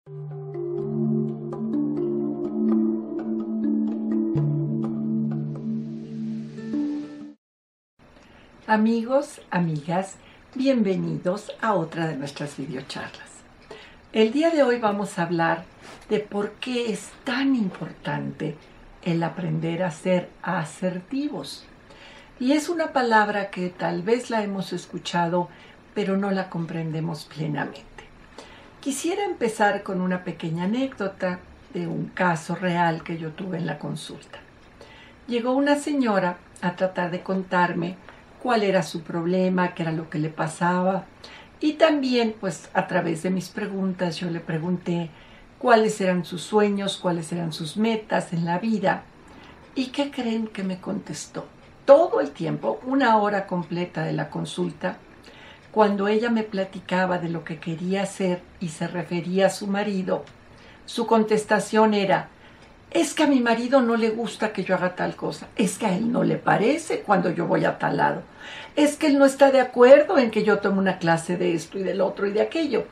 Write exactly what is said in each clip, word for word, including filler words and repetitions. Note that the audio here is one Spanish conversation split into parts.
Amigos, amigas, bienvenidos a otra de nuestras videocharlas. El día de hoy vamos a hablar de por qué es tan importante el aprender a ser asertivos. Y es una palabra que tal vez la hemos escuchado, pero no la comprendemos plenamente. Quisiera empezar con una pequeña anécdota de un caso real que yo tuve en la consulta. Llegó una señora a tratar de contarme cuál era su problema, qué era lo que le pasaba. Y también, pues, a través de mis preguntas, yo le pregunté cuáles eran sus sueños, cuáles eran sus metas en la vida. ¿Y qué creen que me contestó? Todo el tiempo, una hora completa de la consulta, cuando ella me platicaba de lo que quería hacer y se refería a su marido, su contestación era: es que a mi marido no le gusta que yo haga tal cosa, es que a él no le parece cuando yo voy a tal lado, es que él no está de acuerdo en que yo tome una clase de esto y del otro y de aquello.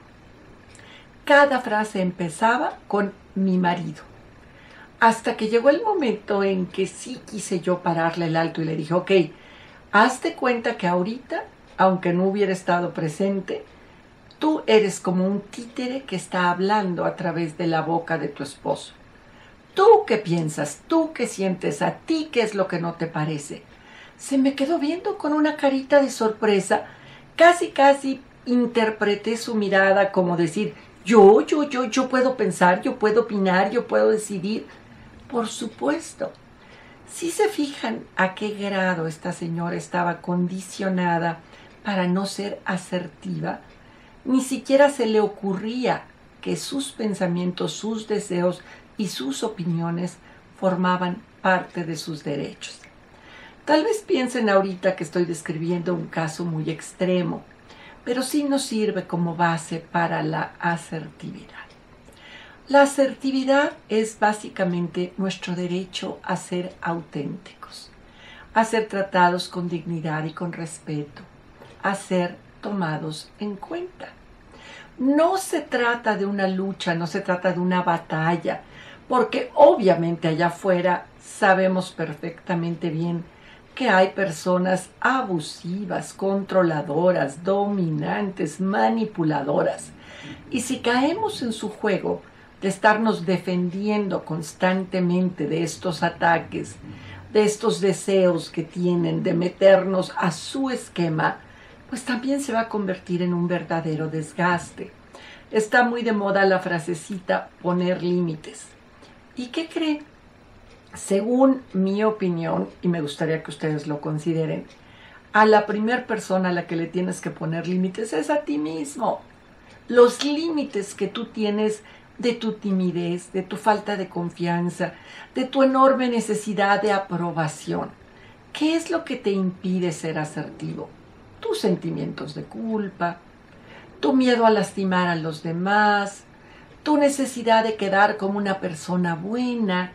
Cada frase empezaba con mi marido, hasta que llegó el momento en que sí quise yo pararle el alto y le dije: ok, hazte cuenta que ahorita, aunque no hubiera estado presente, tú eres como un títere que está hablando a través de la boca de tu esposo. ¿Tú qué piensas? ¿Tú qué sientes? ¿A ti qué es lo que no te parece? Se me quedó viendo con una carita de sorpresa. Casi, casi interpreté su mirada como decir: yo, yo, yo, yo puedo pensar, yo puedo opinar, yo puedo decidir. Por supuesto. Si se fijan a qué grado esta señora estaba condicionada para no ser asertiva, ni siquiera se le ocurría que sus pensamientos, sus deseos y sus opiniones formaban parte de sus derechos. Tal vez piensen ahorita que estoy describiendo un caso muy extremo, pero sí nos sirve como base para la asertividad. La asertividad es básicamente nuestro derecho a ser auténticos, a ser tratados con dignidad y con respeto, a ser tomados en cuenta. No se trata de una lucha, no se trata de una batalla, porque obviamente allá afuera sabemos perfectamente bien que hay personas abusivas, controladoras, dominantes, manipuladoras. Y si caemos en su juego de estarnos defendiendo constantemente de estos ataques, de estos deseos que tienen de meternos a su esquema, pues también se va a convertir en un verdadero desgaste. Está muy de moda la frasecita poner límites. ¿Y qué creen? Según mi opinión, y me gustaría que ustedes lo consideren, a la primera persona a la que le tienes que poner límites es a ti mismo. Los límites que tú tienes de tu timidez, de tu falta de confianza, de tu enorme necesidad de aprobación. ¿Qué es lo que te impide ser asertivo? Tus sentimientos de culpa, tu miedo a lastimar a los demás, tu necesidad de quedar como una persona buena,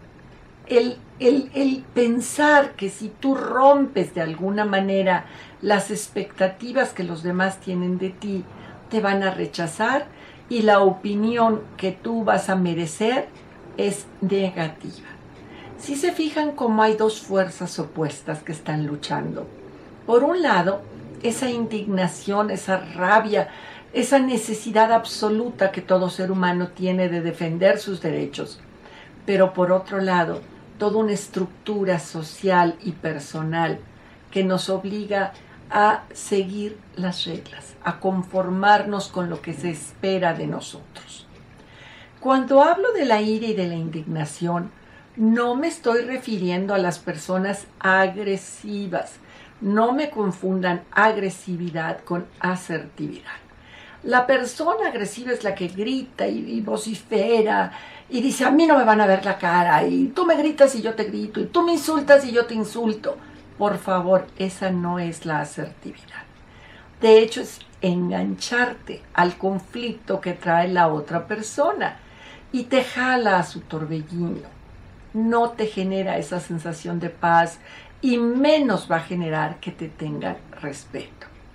el, el, el pensar que si tú rompes de alguna manera las expectativas que los demás tienen de ti, te van a rechazar y la opinión que tú vas a merecer es negativa. Si se fijan cómo hay dos fuerzas opuestas que están luchando. Por un lado, esa indignación, esa rabia, esa necesidad absoluta que todo ser humano tiene de defender sus derechos. Pero por otro lado, toda una estructura social y personal que nos obliga a seguir las reglas, a conformarnos con lo que se espera de nosotros. Cuando hablo de la ira y de la indignación, no me estoy refiriendo a las personas agresivas. No me confundan agresividad con asertividad. La persona agresiva es la que grita y, y vocifera y dice: a mí no me van a ver la cara, y tú me gritas y yo te grito, y tú me insultas y yo te insulto. Por favor, esa no es la asertividad. De hecho, es engancharte al conflicto que trae la otra persona y te jala a su torbellino. No te genera esa sensación de paz y menos va a generar que te tengan respeto.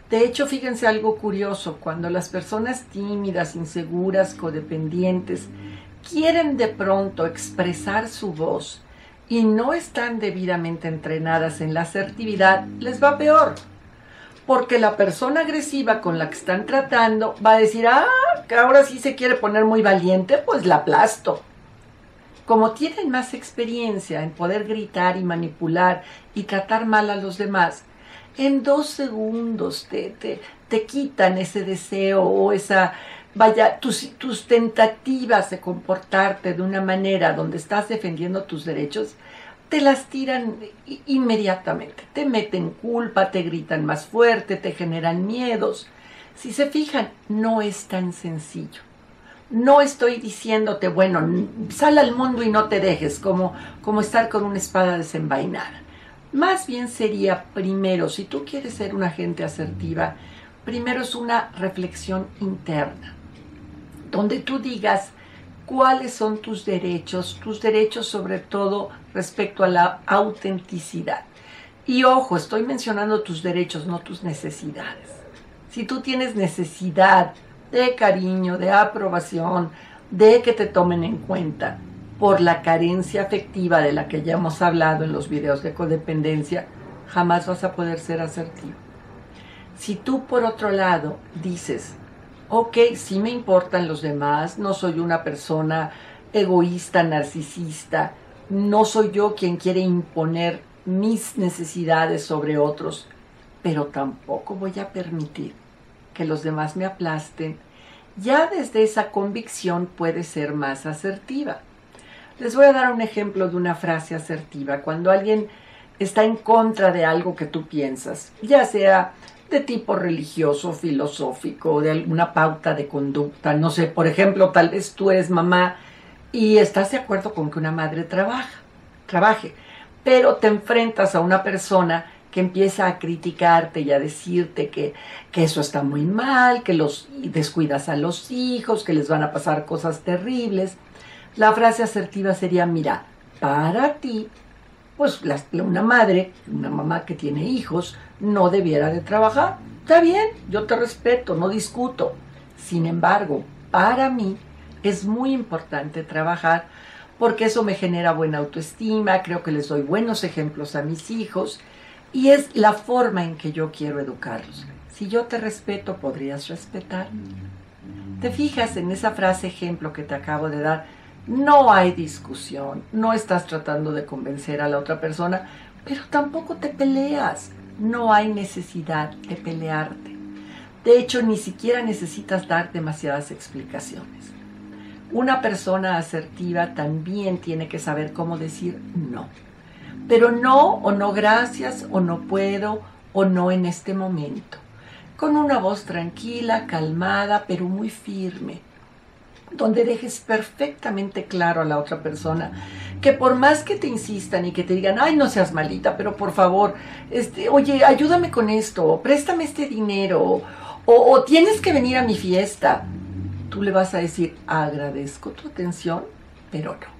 De hecho, fíjense algo curioso, cuando las personas tímidas, inseguras, codependientes, quieren de pronto expresar su voz y no están debidamente entrenadas en la asertividad, les va peor. Porque la persona agresiva con la que están tratando va a decir, ah, que ahora sí se quiere poner muy valiente, pues la aplasto. Como tienen más experiencia en poder gritar y manipular y tratar mal a los demás, en dos segundos te, te, te quitan ese deseo o esa, vaya, tus, tus tentativas de comportarte de una manera donde estás defendiendo tus derechos, te las tiran inmediatamente. Te meten culpa, te gritan más fuerte, te generan miedos. Si se fijan, no es tan sencillo. No estoy diciéndote, bueno, sal al mundo y no te dejes, como, como estar con una espada desenvainada. Más bien sería primero, si tú quieres ser una gente asertiva, primero es una reflexión interna, donde tú digas cuáles son tus derechos, tus derechos sobre todo respecto a la autenticidad. Y ojo, estoy mencionando tus derechos, no tus necesidades. Si tú tienes necesidad de cariño, de aprobación, de que te tomen en cuenta por la carencia afectiva de la que ya hemos hablado en los videos de codependencia, jamás vas a poder ser asertivo. Si tú, por otro lado, dices, ok, sí me importan los demás, no soy una persona egoísta, narcisista, no soy yo quien quiere imponer mis necesidades sobre otros, pero tampoco voy a permitir que los demás me aplasten, ya desde esa convicción puede ser más asertiva. Les voy a dar un ejemplo de una frase asertiva. Cuando alguien está en contra de algo que tú piensas, ya sea de tipo religioso, filosófico, de alguna pauta de conducta, no sé, por ejemplo, tal vez tú eres mamá y estás de acuerdo con que una madre trabaja, trabaje, pero te enfrentas a una persona que empieza a criticarte y a decirte que, que eso está muy mal, que los descuidas a los hijos, que les van a pasar cosas terribles. La frase asertiva sería, mira, para ti, pues la, una madre, una mamá que tiene hijos, no debiera de trabajar. Está bien, yo te respeto, no discuto. Sin embargo, para mí es muy importante trabajar porque eso me genera buena autoestima, creo que les doy buenos ejemplos a mis hijos y es la forma en que yo quiero educarlos. Si yo te respeto, ¿podrías respetar? ¿Te fijas en esa frase ejemplo que te acabo de dar? No hay discusión, no estás tratando de convencer a la otra persona, pero tampoco te peleas. No hay necesidad de pelearte. De hecho, ni siquiera necesitas dar demasiadas explicaciones. Una persona asertiva también tiene que saber cómo decir no. Pero no, o no gracias, o no puedo, o no en este momento. Con una voz tranquila, calmada, pero muy firme, donde dejes perfectamente claro a la otra persona que por más que te insistan y que te digan, ay, no seas malita, pero por favor, este, oye, ayúdame con esto, o préstame este dinero, o, o, o tienes que venir a mi fiesta, tú le vas a decir, agradezco tu atención, pero no.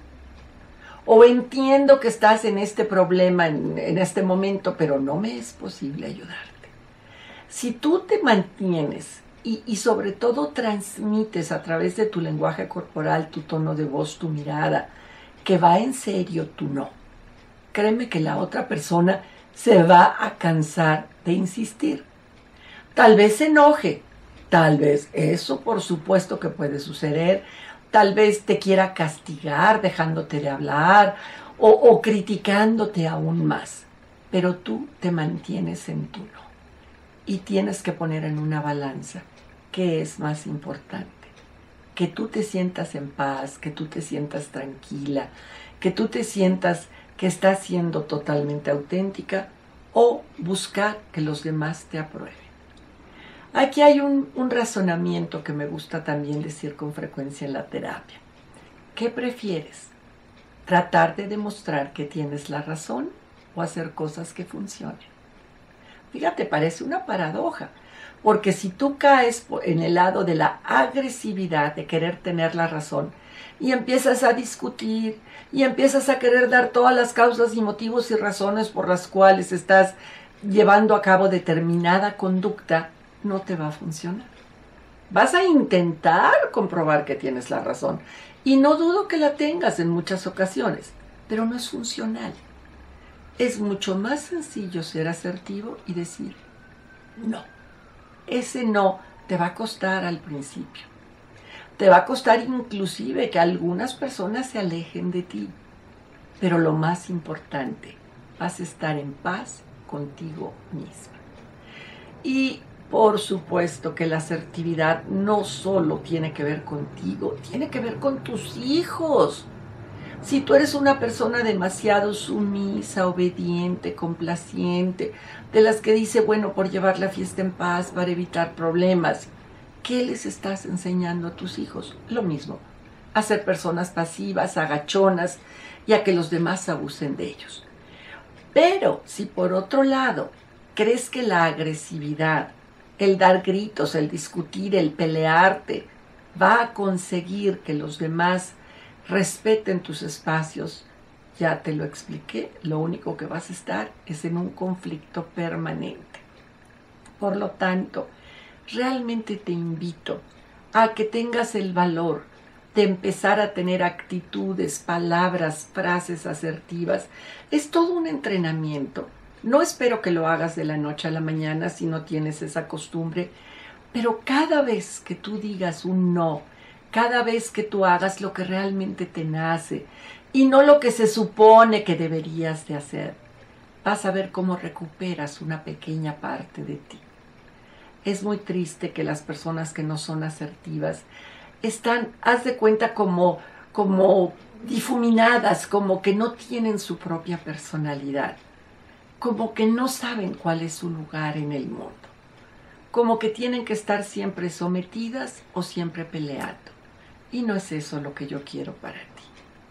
O entiendo que estás en este problema en, en este momento, pero no me es posible ayudarte. Si tú te mantienes Y, y sobre todo transmites a través de tu lenguaje corporal, tu tono de voz, tu mirada, que va en serio tu no. Créeme que la otra persona se va a cansar de insistir. Tal vez se enoje, tal vez eso por supuesto que puede suceder, tal vez te quiera castigar dejándote de hablar o, o criticándote aún más, pero tú te mantienes en tu no. Y tienes que poner en una balanza qué es más importante. Que tú te sientas en paz, que tú te sientas tranquila, que tú te sientas que estás siendo totalmente auténtica o buscar que los demás te aprueben. Aquí hay un, un razonamiento que me gusta también decir con frecuencia en la terapia. ¿Qué prefieres? ¿Tratar de demostrar que tienes la razón o hacer cosas que funcionen? Fíjate, parece una paradoja, porque si tú caes en el lado de la agresividad, de querer tener la razón, y empiezas a discutir, y empiezas a querer dar todas las causas y motivos y razones por las cuales estás llevando a cabo determinada conducta, no te va a funcionar. Vas a intentar comprobar que tienes la razón. Y no dudo que la tengas en muchas ocasiones, pero no es funcional. Es mucho más sencillo ser asertivo y decir no. Ese no te va a costar al principio. Te va a costar inclusive que algunas personas se alejen de ti. Pero lo más importante, vas a estar en paz contigo misma. Y por supuesto que la asertividad no solo tiene que ver contigo, tiene que ver con tus hijos. Si tú eres una persona demasiado sumisa, obediente, complaciente, de las que dice, bueno, por llevar la fiesta en paz, para evitar problemas, ¿qué les estás enseñando a tus hijos? Lo mismo, a ser personas pasivas, agachonas y a que los demás abusen de ellos. Pero si por otro lado crees que la agresividad, el dar gritos, el discutir, el pelearte, va a conseguir que los demás respeten tus espacios, ya te lo expliqué, lo único que vas a estar es en un conflicto permanente. Por lo tanto, realmente te invito a que tengas el valor de empezar a tener actitudes, palabras, frases asertivas. Es todo un entrenamiento. No espero que lo hagas de la noche a la mañana si no tienes esa costumbre, pero cada vez que tú digas un no, cada vez que tú hagas lo que realmente te nace y no lo que se supone que deberías de hacer, vas a ver cómo recuperas una pequeña parte de ti. Es muy triste que las personas que no son asertivas están, haz de cuenta, como, como difuminadas, como que no tienen su propia personalidad, como que no saben cuál es su lugar en el mundo, como que tienen que estar siempre sometidas o siempre peleando. Y no es eso lo que yo quiero para ti.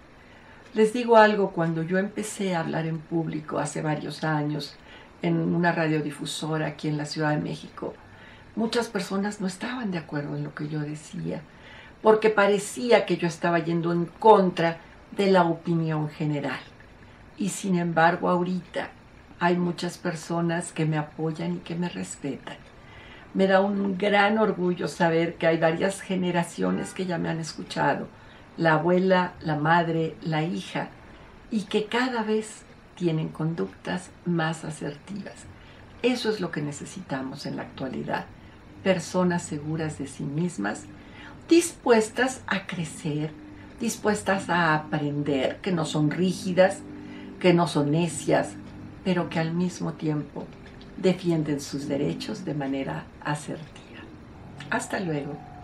Les digo algo, cuando yo empecé a hablar en público hace varios años en una radiodifusora aquí en la Ciudad de México, muchas personas no estaban de acuerdo en lo que yo decía, porque parecía que yo estaba yendo en contra de la opinión general. Y sin embargo, ahorita hay muchas personas que me apoyan y que me respetan. Me da un gran orgullo saber que hay varias generaciones que ya me han escuchado, la abuela, la madre, la hija, y que cada vez tienen conductas más asertivas. Eso es lo que necesitamos en la actualidad. Personas seguras de sí mismas, dispuestas a crecer, dispuestas a aprender, que no son rígidas, que no son necias, pero que al mismo tiempo defienden sus derechos de manera asertiva. Hasta luego.